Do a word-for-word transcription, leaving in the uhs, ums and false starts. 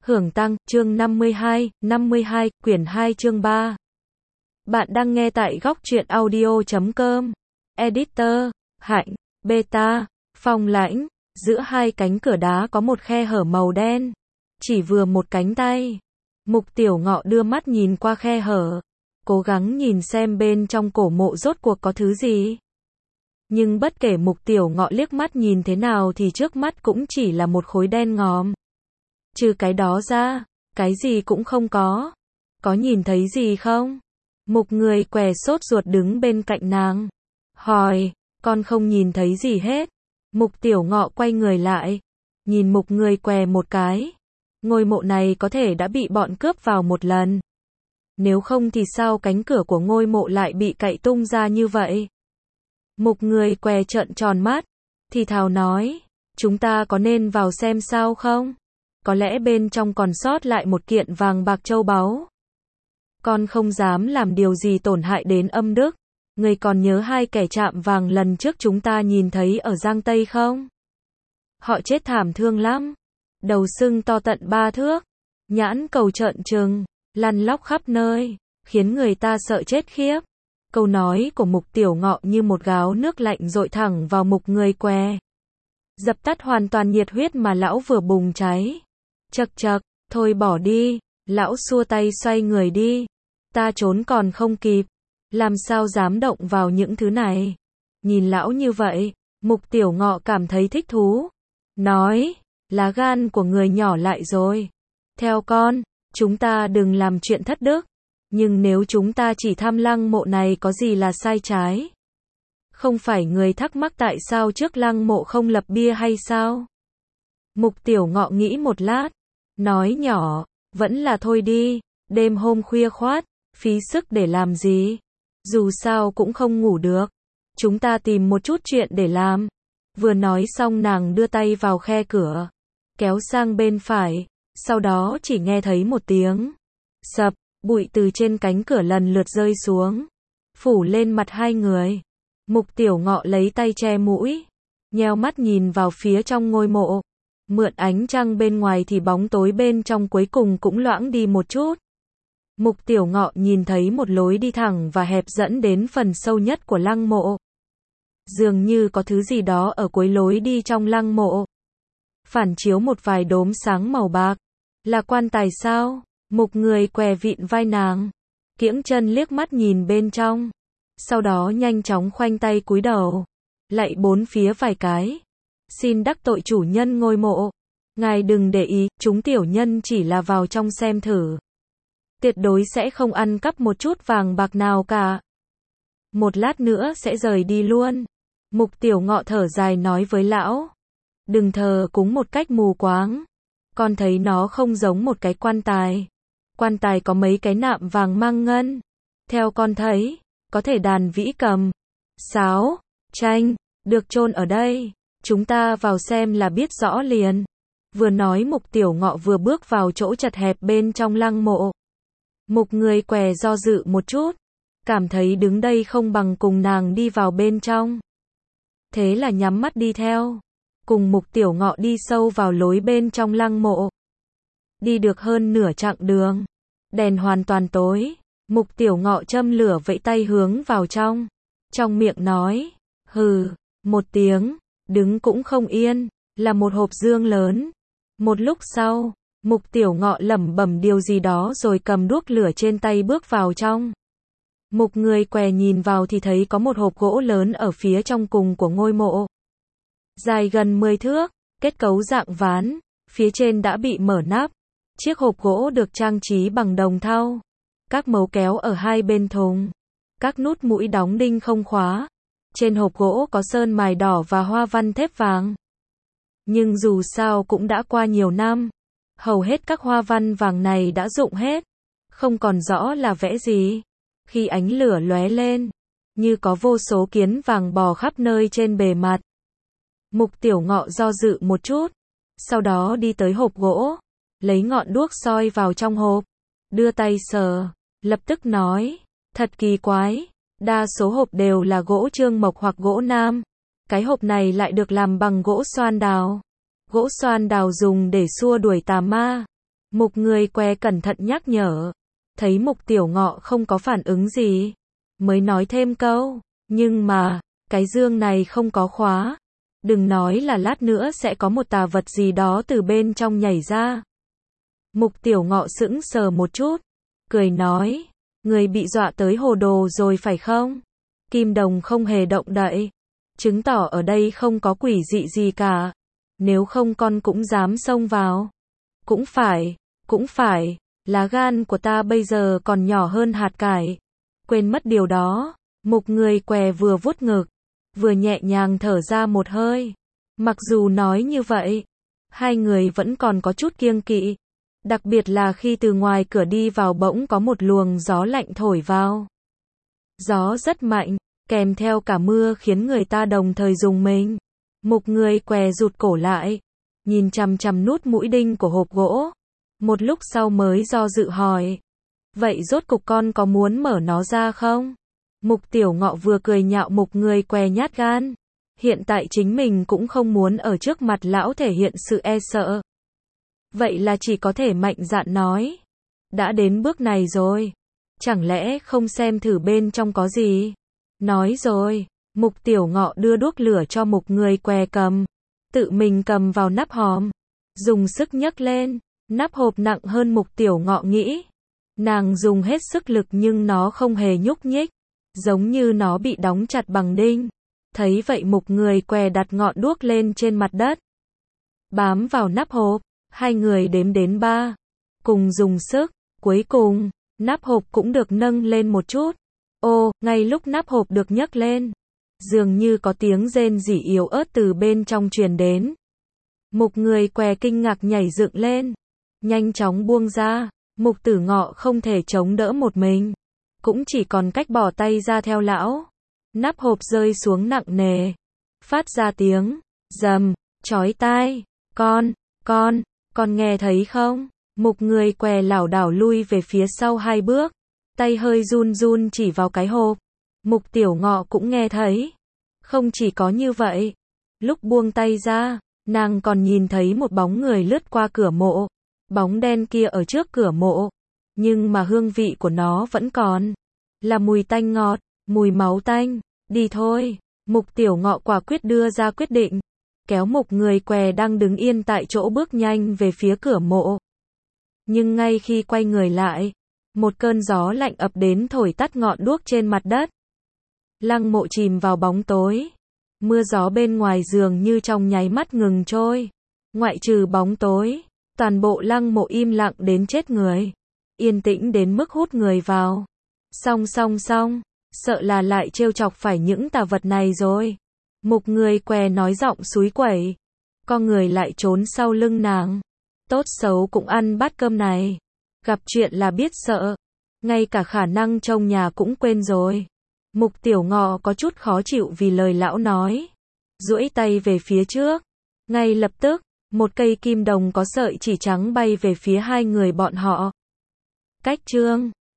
Hưởng tăng, chương năm mươi hai, năm mươi hai, quyển hai chương ba. Bạn đang nghe tại góc truyện audio chấm com. Editor, Hạnh, Beta, Phong Lãnh. Giữa hai cánh cửa đá có một khe hở màu đen. Chỉ vừa một cánh tay. Mục Tiểu Ngọ đưa mắt nhìn qua khe hở. Cố gắng nhìn xem bên trong cổ mộ rốt cuộc có thứ gì. Nhưng bất kể Mục Tiểu Ngọ liếc mắt nhìn thế nào thì trước mắt cũng chỉ là một khối đen ngòm. Trừ cái đó ra, cái gì cũng không có. Có nhìn thấy gì không? Mục Người Què sốt ruột đứng bên cạnh nàng. Hỏi, con không nhìn thấy gì hết. Mục Tiểu Ngọ quay người lại. Nhìn Mục Người Què một cái. Ngôi mộ này có thể đã bị bọn cướp vào một lần. Nếu không thì sao cánh cửa của ngôi mộ lại bị cậy tung ra như vậy? Mục Người Què trợn tròn mắt. Thì thào nói, chúng ta có nên vào xem sao không? Có lẽ bên trong còn sót lại một kiện vàng bạc châu báu. Con không dám làm điều gì tổn hại đến âm đức. Người còn nhớ hai kẻ chạm vàng lần trước chúng ta nhìn thấy ở Giang Tây không? Họ chết thảm thương lắm. Đầu sưng to tận ba thước. Nhãn cầu trợn trừng, lăn lóc khắp nơi, khiến người ta sợ chết khiếp. Câu nói của Mục Tiểu Ngọ như một gáo nước lạnh dội thẳng vào Mục Người Què. Dập tắt hoàn toàn nhiệt huyết mà lão vừa bùng cháy. Chậc chậc, thôi bỏ đi, lão xua tay xoay người đi. Ta trốn còn không kịp, làm sao dám động vào những thứ này. Nhìn lão như vậy, Mục Tiểu Ngọ cảm thấy thích thú. Nói, lá gan của người nhỏ lại rồi. Theo con, chúng ta đừng làm chuyện thất đức. Nhưng nếu chúng ta chỉ thăm lăng mộ này có gì là sai trái? Không phải người thắc mắc tại sao trước lăng mộ không lập bia hay sao? Mục Tiểu Ngọ nghĩ một lát. Nói nhỏ, vẫn là thôi đi, đêm hôm khuya khoát, phí sức để làm gì? Dù sao cũng không ngủ được. Chúng ta tìm một chút chuyện để làm. Vừa nói xong nàng đưa tay vào khe cửa, kéo sang bên phải, sau đó chỉ nghe thấy một tiếng sập, bụi từ trên cánh cửa lần lượt rơi xuống, phủ lên mặt hai người. Mục Tiểu Ngọ lấy tay che mũi, nheo mắt nhìn vào phía trong ngôi mộ. Mượn ánh trăng bên ngoài thì bóng tối bên trong cuối cùng cũng loãng đi một chút. Mục Tiểu Ngọ nhìn thấy một lối đi thẳng và hẹp dẫn đến phần sâu nhất của lăng mộ. Dường như có thứ gì đó ở cuối lối đi trong lăng mộ. Phản chiếu một vài đốm sáng màu bạc. Là quan tài sao? Mục Người Què vịn vai nàng, kiễng chân liếc mắt nhìn bên trong. Sau đó nhanh chóng khoanh tay cúi đầu, lạy bốn phía vài cái. Xin đắc tội chủ nhân ngôi mộ. Ngài đừng để ý, chúng tiểu nhân chỉ là vào trong xem thử. Tuyệt đối sẽ không ăn cắp một chút vàng bạc nào cả. Một lát nữa sẽ rời đi luôn. Mục Tiểu Ngọ thở dài nói với lão. Đừng thờ cúng một cách mù quáng. Con thấy nó không giống một cái quan tài. Quan tài có mấy cái nạm vàng mang ngân. Theo con thấy, có thể đàn vĩ cầm, sáo, tranh, được chôn ở đây. Chúng ta vào xem là biết rõ liền. Vừa nói Mục Tiểu Ngọ vừa bước vào chỗ chật hẹp bên trong lăng mộ. Mục Người Què do dự một chút, cảm thấy đứng đây không bằng cùng nàng đi vào bên trong. Thế là nhắm mắt đi theo, cùng Mục Tiểu Ngọ đi sâu vào lối bên trong lăng mộ. Đi được hơn nửa chặng đường, đèn hoàn toàn tối, Mục Tiểu Ngọ châm lửa vẫy tay hướng vào trong. Trong miệng nói, hừ, một tiếng. Đứng cũng không yên, là một hộp dương lớn. Một lúc sau, Mục Tiểu Ngọ lẩm bẩm điều gì đó rồi cầm đuốc lửa trên tay bước vào trong. Mục Người Què nhìn vào thì thấy có một hộp gỗ lớn ở phía trong cùng của ngôi mộ. Dài gần mười thước, kết cấu dạng ván, phía trên đã bị mở nắp. Chiếc hộp gỗ được trang trí bằng đồng thau. Các mấu kéo ở hai bên thùng. Các nút mũi đóng đinh không khóa. Trên hộp gỗ có sơn mài đỏ và hoa văn thép vàng. Nhưng dù sao cũng đã qua nhiều năm. Hầu hết các hoa văn vàng này đã rụng hết. Không còn rõ là vẽ gì. Khi ánh lửa lóe lên, như có vô số kiến vàng bò khắp nơi trên bề mặt. Mục Tiểu Ngọ do dự một chút. Sau đó đi tới hộp gỗ. Lấy ngọn đuốc soi vào trong hộp. Đưa tay sờ. Lập tức nói. Thật kỳ quái. Đa số hộp đều là gỗ trương mộc hoặc gỗ nam. Cái hộp này lại được làm bằng gỗ xoan đào. Gỗ xoan đào dùng để xua đuổi tà ma. Mục người què cẩn thận nhắc nhở. Thấy Mục Tiểu Ngọ không có phản ứng gì. Mới nói thêm câu. Nhưng mà, cái dương này không có khóa. Đừng nói là lát nữa sẽ có một tà vật gì đó từ bên trong nhảy ra. Mục Tiểu Ngọ sững sờ một chút. Cười nói. Người bị dọa tới hồ đồ rồi phải không? Kim đồng không hề động đậy. Chứng tỏ ở đây không có quỷ dị gì cả. Nếu không con cũng dám xông vào. Cũng phải, cũng phải, lá gan của ta bây giờ còn nhỏ hơn hạt cải. Quên mất điều đó. Mục người què vừa vuốt ngực, vừa nhẹ nhàng thở ra một hơi. Mặc dù nói như vậy, hai người vẫn còn có chút kiêng kỵ. Đặc biệt là khi từ ngoài cửa đi vào bỗng có một luồng gió lạnh thổi vào. Gió rất mạnh, kèm theo cả mưa khiến người ta đồng thời rùng mình. Mục người què rụt cổ lại, nhìn chằm chằm nút mũi đinh của hộp gỗ. Một lúc sau mới do dự hỏi. Vậy rốt cục con có muốn mở nó ra không? Mục Tiểu Ngọ vừa cười nhạo Mục người què nhát gan. Hiện tại chính mình cũng không muốn ở trước mặt lão thể hiện sự e sợ. Vậy là chỉ có thể mạnh dạn nói. Đã đến bước này rồi. Chẳng lẽ không xem thử bên trong có gì? Nói rồi, Mục Tiểu Ngọ đưa đuốc lửa cho Mục người què cầm. Tự mình cầm vào nắp hòm. Dùng sức nhấc lên. Nắp hộp nặng hơn Mục Tiểu Ngọ nghĩ. Nàng dùng hết sức lực nhưng nó không hề nhúc nhích. Giống như nó bị đóng chặt bằng đinh. Thấy vậy Mục người què đặt ngọn đuốc lên trên mặt đất. Bám vào nắp hộp. Hai người đếm đến ba. Cùng dùng sức. Cuối cùng, nắp hộp cũng được nâng lên một chút. Ô, ngay lúc nắp hộp được nhấc lên. Dường như có tiếng rên rỉ yếu ớt từ bên trong truyền đến. Mục người què kinh ngạc nhảy dựng lên. Nhanh chóng buông ra. Mục Tử Ngọ không thể chống đỡ một mình. Cũng chỉ còn cách bỏ tay ra theo lão. Nắp hộp rơi xuống nặng nề. Phát ra tiếng. Rầm. Chói tai. Con. Con. Con nghe thấy không? Mục người què lảo đảo lui về phía sau hai bước. Tay hơi run run chỉ vào cái hộp. Mục Tiểu Ngọ cũng nghe thấy. Không chỉ có như vậy. Lúc buông tay ra, nàng còn nhìn thấy một bóng người lướt qua cửa mộ. Bóng đen kia ở trước cửa mộ. Nhưng mà hương vị của nó vẫn còn. Là mùi tanh ngọt, mùi máu tanh. Đi thôi. Mục Tiểu Ngọ quả quyết đưa ra quyết định. Kéo Mục người què đang đứng yên tại chỗ bước nhanh về phía cửa mộ. Nhưng ngay khi quay người lại, một cơn gió lạnh ập đến thổi tắt ngọn đuốc trên mặt đất. Lăng mộ chìm vào bóng tối. Mưa gió bên ngoài dường như trong nháy mắt ngừng trôi. Ngoại trừ bóng tối, toàn bộ lăng mộ im lặng đến chết người. Yên tĩnh đến mức hút người vào. Song song song, sợ là lại trêu chọc phải những tà vật này rồi. Mục người què nói giọng xúi quẩy. Con người lại trốn sau lưng nàng. Tốt xấu cũng ăn bát cơm này. Gặp chuyện là biết sợ. Ngay cả khả năng trông nhà cũng quên rồi. Mục Tiểu Ngọ có chút khó chịu vì lời lão nói. Duỗi tay về phía trước. Ngay lập tức, một cây kim đồng có sợi chỉ trắng bay về phía hai người bọn họ. Cách chương